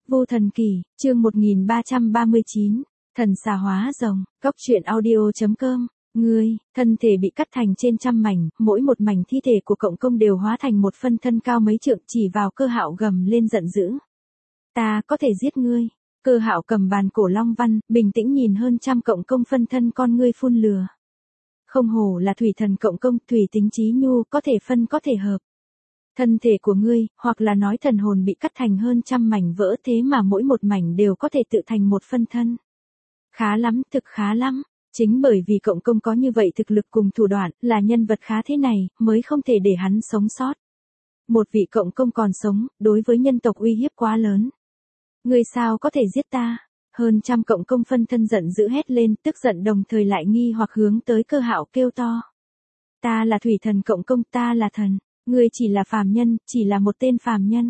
Vô Thần Kỷ, chương 1339, thần xà hóa rồng, góc truyện audio.com. Ngươi, thân thể bị cắt thành trên trăm mảnh, mỗi một mảnh thi thể của cộng công đều hóa thành một phân thân cao mấy trượng, chỉ vào Cơ Hạo gầm lên giận dữ. Ta có thể giết ngươi. Cơ Hạo cầm bàn cổ long văn, bình tĩnh nhìn hơn trăm cộng công phân thân con ngươi phun lửa. Không hổ là thủy thần cộng công, thủy tính chí nhu, có thể phân có thể hợp. Thân thể của ngươi, hoặc là nói thần hồn bị cắt thành hơn trăm mảnh vỡ, thế mà mỗi một mảnh đều có thể tự thành một phân thân. Khá lắm, thực khá lắm. Chính bởi vì cộng công có như vậy thực lực cùng thủ đoạn, là nhân vật khá thế này, mới không thể để hắn sống sót. Một vị cộng công còn sống, đối với nhân tộc uy hiếp quá lớn. Ngươi sao có thể giết ta? Hơn trăm cộng công phân thân giận dữ hét lên, tức giận đồng thời lại nghi hoặc hướng tới Cơ Hạo kêu to. Ta là thủy thần cộng công, ta là thần. Ngươi chỉ là phàm nhân, chỉ là một tên phàm nhân.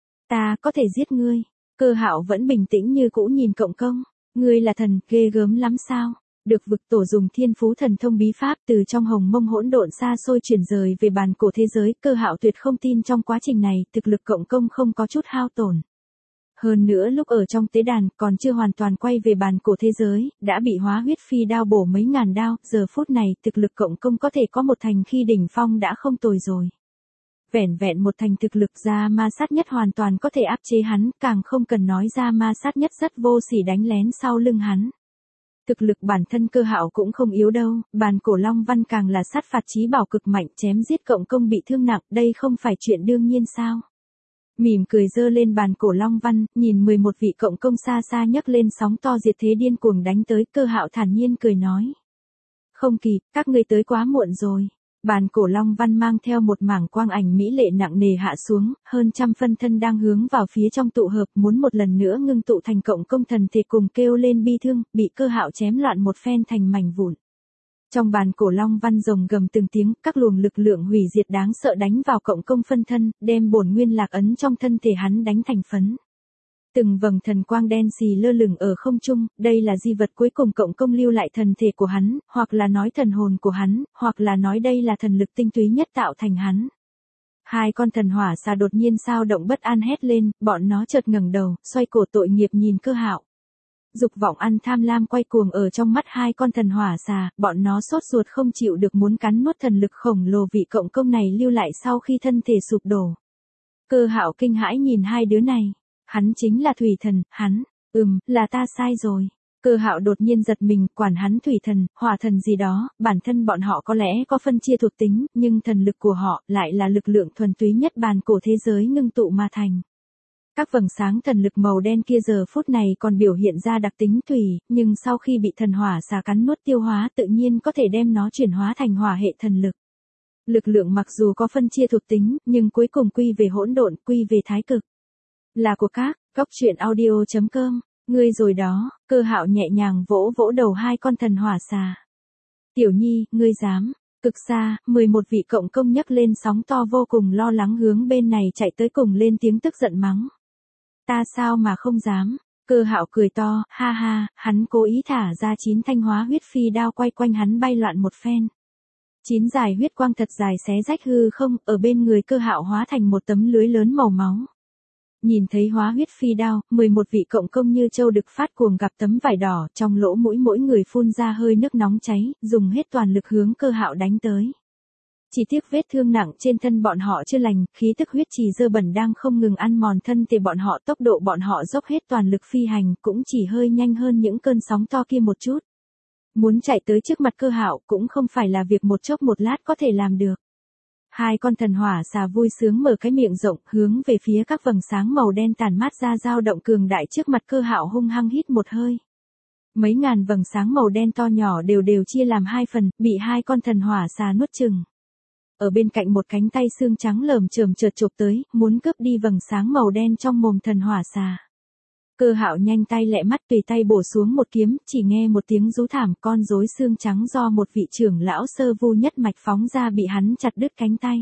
Ta có thể giết ngươi. Cơ Hạo vẫn bình tĩnh như cũ nhìn cộng công. Ngươi là thần, ghê gớm lắm sao? Được vực tổ dùng thiên phú thần thông bí pháp từ trong hồng mông hỗn độn xa xôi chuyển rời về bàn cổ thế giới. Cơ Hạo tuyệt không tin trong quá trình này, thực lực cộng công không có chút hao tổn. Hơn nữa lúc ở trong tế đàn còn chưa hoàn toàn quay về bàn cổ thế giới, đã bị hóa huyết phi đao bổ mấy ngàn đao, giờ phút này thực lực cộng công có thể có một thành khi đỉnh phong đã không tồi rồi. Vẻn vẹn một thành thực lực ra ma sát nhất hoàn toàn có thể áp chế hắn, càng không cần nói ra ma sát nhất rất vô sỉ đánh lén sau lưng hắn. Thực lực bản thân Cơ Hạo cũng không yếu đâu, bàn cổ long văn càng là sát phạt chí bảo cực mạnh, chém giết cộng công bị thương nặng, đây không phải chuyện đương nhiên sao? Mỉm cười giơ lên bàn cổ long văn, nhìn 11 vị cộng công xa xa nhấc lên sóng to diệt thế điên cuồng đánh tới, Cơ Hạo thản nhiên cười nói. Không kịp, các ngươi tới quá muộn rồi. Bàn cổ long văn mang theo một mảng quang ảnh mỹ lệ nặng nề hạ xuống, hơn trăm phân thân đang hướng vào phía trong tụ hợp, muốn một lần nữa ngưng tụ thành cộng công thần thể cùng kêu lên bi thương, bị Cơ Hạo chém loạn một phen thành mảnh vụn. Trong bàn cổ long văn rồng gầm từng tiếng, các luồng lực lượng hủy diệt đáng sợ đánh vào cộng công phân thân, đem bổn nguyên lạc ấn trong thân thể hắn đánh thành phấn. Từng vầng thần quang đen xì lơ lửng ở không trung, đây là di vật cuối cùng cộng công lưu lại thần thể của hắn, hoặc là nói thần hồn của hắn, hoặc là nói đây là thần lực tinh túy nhất tạo thành hắn. Hai con thần hỏa xà đột nhiên sao động bất an hét lên, bọn nó chợt ngẩng đầu, xoay cổ tội nghiệp nhìn Cơ Hạo. Dục vọng ăn tham lam quay cuồng ở trong mắt hai con thần hỏa xà, bọn nó sốt ruột không chịu được muốn cắn nuốt thần lực khổng lồ vị cộng công này lưu lại sau khi thân thể sụp đổ. Cơ Hạo kinh hãi nhìn hai đứa này. Hắn chính là thủy thần, hắn, là ta sai rồi. Cơ Hạo đột nhiên giật mình, quản hắn thủy thần, hỏa thần gì đó, bản thân bọn họ có lẽ có phân chia thuộc tính, nhưng thần lực của họ lại là lực lượng thuần túy nhất bàn cổ thế giới ngưng tụ mà thành. Các vầng sáng thần lực màu đen kia giờ phút này còn biểu hiện ra đặc tính thủy, nhưng sau khi bị thần hỏa xà cắn nuốt tiêu hóa tự nhiên có thể đem nó chuyển hóa thành hỏa hệ thần lực. Lực lượng mặc dù có phân chia thuộc tính, nhưng cuối cùng quy về hỗn độn, quy về thái cực. Là của các, góc truyện audio.com, ngươi rồi đó. Cơ Hạo nhẹ nhàng vỗ vỗ đầu hai con thần hỏa xà. Tiểu Nhi, ngươi dám. Cực xa, 11 vị cộng công nhấc lên sóng to vô cùng lo lắng hướng bên này chạy tới cùng lên tiếng tức giận mắng. Ta sao mà không dám. Cơ Hạo cười to, ha ha, hắn cố ý thả ra 9 thanh hóa huyết phi đao quay quanh hắn bay loạn một phen. 9 dài huyết quang thật dài xé rách hư không, ở bên người Cơ Hạo hóa thành một tấm lưới lớn màu máu. Nhìn thấy hóa huyết phi đao, 11 vị cộng công như châu đực phát cuồng gặp tấm vải đỏ, trong lỗ mũi mỗi người phun ra hơi nước nóng cháy, dùng hết toàn lực hướng Cơ Hạo đánh tới. Chỉ tiếc vết thương nặng trên thân bọn họ chưa lành, khí tức huyết trì dơ bẩn đang không ngừng ăn mòn thân thể bọn họ, tốc độ bọn họ dốc hết toàn lực phi hành, cũng chỉ hơi nhanh hơn những cơn sóng to kia một chút. Muốn chạy tới trước mặt Cơ Hạo cũng không phải là việc một chốc một lát có thể làm được. Hai con thần hỏa xà vui sướng mở cái miệng rộng, hướng về phía các vầng sáng màu đen tản mát ra dao động cường đại trước mặt Cơ Hạo hung hăng hít một hơi. Mấy ngàn vầng sáng màu đen to nhỏ đều chia làm hai phần, bị hai con thần hỏa xà nuốt chừng. Ở bên cạnh một cánh tay xương trắng lởm chởm chợt chộp tới, muốn cướp đi vầng sáng màu đen trong mồm thần hỏa xà. Cơ Hạo nhanh tay lẹ mắt tùy tay bổ xuống một kiếm, chỉ nghe một tiếng rú thảm, con rối xương trắng do một vị trưởng lão sơ vu nhất mạch phóng ra bị hắn chặt đứt cánh tay.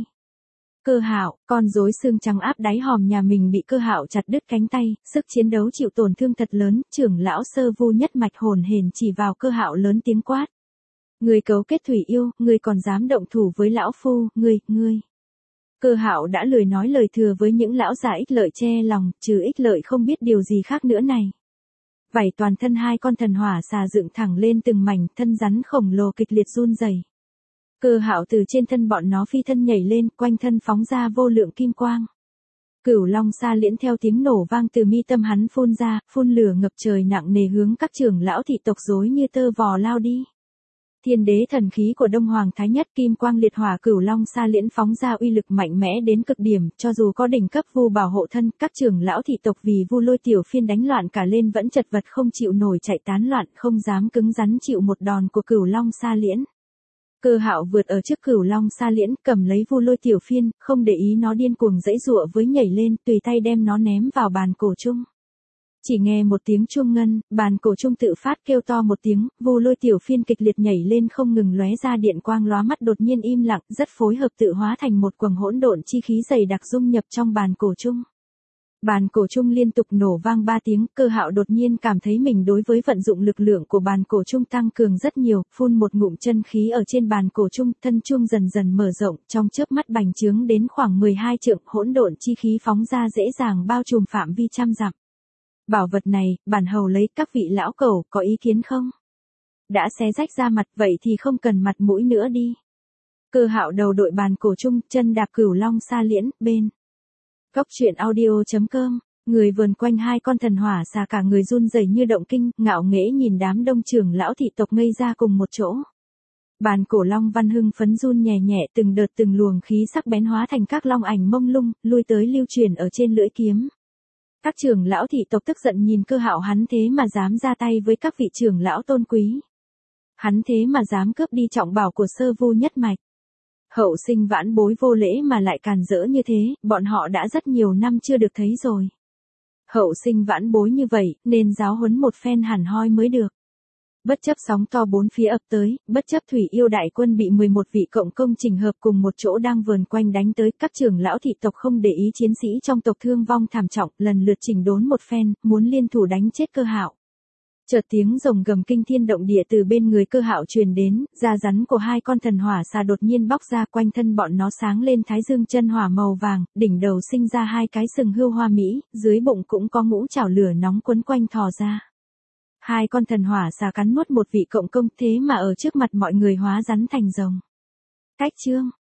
Cơ Hạo, con rối xương trắng áp đáy hòm nhà mình bị Cơ Hạo chặt đứt cánh tay, sức chiến đấu chịu tổn thương thật lớn, trưởng lão sơ vu nhất mạch hồn hển chỉ vào Cơ Hạo lớn tiếng quát. Ngươi cấu kết thủy yêu, ngươi còn dám động thủ với lão phu, ngươi. Cơ Hạo đã lười nói lời thừa với những lão già ích lợi che lòng, trừ ích lợi không biết điều gì khác nữa này. Vảy toàn thân hai con thần hỏa xà dựng thẳng lên từng mảnh, thân rắn khổng lồ kịch liệt run rẩy. Cơ Hạo từ trên thân bọn nó phi thân nhảy lên, quanh thân phóng ra vô lượng kim quang. Cửu Long Sa Liễn theo tiếng nổ vang từ mi tâm hắn phun ra, phun lửa ngập trời nặng nề hướng các trưởng lão thị tộc rối như tơ vò lao đi. Thiên đế thần khí của Đông Hoàng Thái Nhất kim quang liệt hỏa Cửu Long Sa Liễn phóng ra uy lực mạnh mẽ đến cực điểm, cho dù có đỉnh cấp vu bảo hộ thân, các trưởng lão thị tộc vì Vu Lôi Tiểu Phiên đánh loạn cả lên vẫn chật vật không chịu nổi chạy tán loạn, không dám cứng rắn chịu một đòn của Cửu Long Sa Liễn. Cơ Hạo vượt ở trước Cửu Long Sa Liễn, cầm lấy Vu Lôi Tiểu Phiên, không để ý nó điên cuồng giãy giụa với nhảy lên, tùy tay đem nó ném vào bàn cổ chung. Chỉ nghe một tiếng chuông ngân, bàn cổ chung tự phát kêu to một tiếng, Vu Lôi Tiểu Phiên kịch liệt nhảy lên không ngừng lóe ra điện quang lóa mắt, đột nhiên im lặng, rất phối hợp tự hóa thành một quầng hỗn độn chi khí dày đặc dung nhập trong bàn cổ chung. Bàn cổ chung liên tục nổ vang 3 tiếng, Cơ Hạo đột nhiên cảm thấy mình đối với vận dụng lực lượng của bàn cổ chung tăng cường rất nhiều, phun một ngụm chân khí ở trên bàn cổ chung, thân chung dần dần mở rộng, trong chớp mắt bành trướng đến khoảng 12 trượng, hỗn độn chi khí phóng ra dễ dàng bao trùm phạm vi trăm dặm. Bảo vật này, bản hầu lấy, các vị lão cẩu, có ý kiến không? Đã xé rách ra mặt, vậy thì không cần mặt mũi nữa đi. Cơ Hạo đầu đội bàn cổ chung, chân đạp Cửu Long Sa Liễn, bên. Cốc truyện audio.com, người vườn quanh hai con thần hỏa xà cả người run rẩy như động kinh, ngạo nghễ nhìn đám đông trưởng lão thị tộc ngây ra cùng một chỗ. Bàn cổ long văn hưng phấn run nhẹ nhẹ, từng đợt từng luồng khí sắc bén hóa thành các long ảnh mông lung, lui tới lưu truyền ở trên lưỡi kiếm. Các trưởng lão thị tộc tức giận nhìn Cơ Hạo, hắn thế mà dám ra tay với các vị trưởng lão tôn quý. Hắn thế mà dám cướp đi trọng bảo của Sơ Vu nhất mạch. Hậu sinh vãn bối vô lễ mà lại càn rỡ như thế, bọn họ đã rất nhiều năm chưa được thấy rồi. Hậu sinh vãn bối như vậy, nên giáo huấn một phen hẳn hoi mới được. Bất chấp sóng to bốn phía ập tới, bất chấp thủy yêu đại quân bị 11 vị cộng công chỉnh hợp cùng một chỗ đang vờn quanh đánh tới, các trưởng lão thị tộc không để ý chiến sĩ trong tộc thương vong thảm trọng, lần lượt chỉnh đốn một phen, muốn liên thủ đánh chết Cơ Hạo. Chợt tiếng rồng gầm kinh thiên động địa từ bên người Cơ Hạo truyền đến, da rắn của hai con thần hỏa xà đột nhiên bóc ra, quanh thân bọn nó sáng lên thái dương chân hỏa màu vàng, đỉnh đầu sinh ra hai cái sừng hươu hoa mỹ, dưới bụng cũng có ngũ trảo lửa nóng quấn quanh thò ra. Hai con thần hỏa xà cắn nuốt một vị cộng công, thế mà ở trước mặt mọi người hóa rắn thành rồng. Cách chương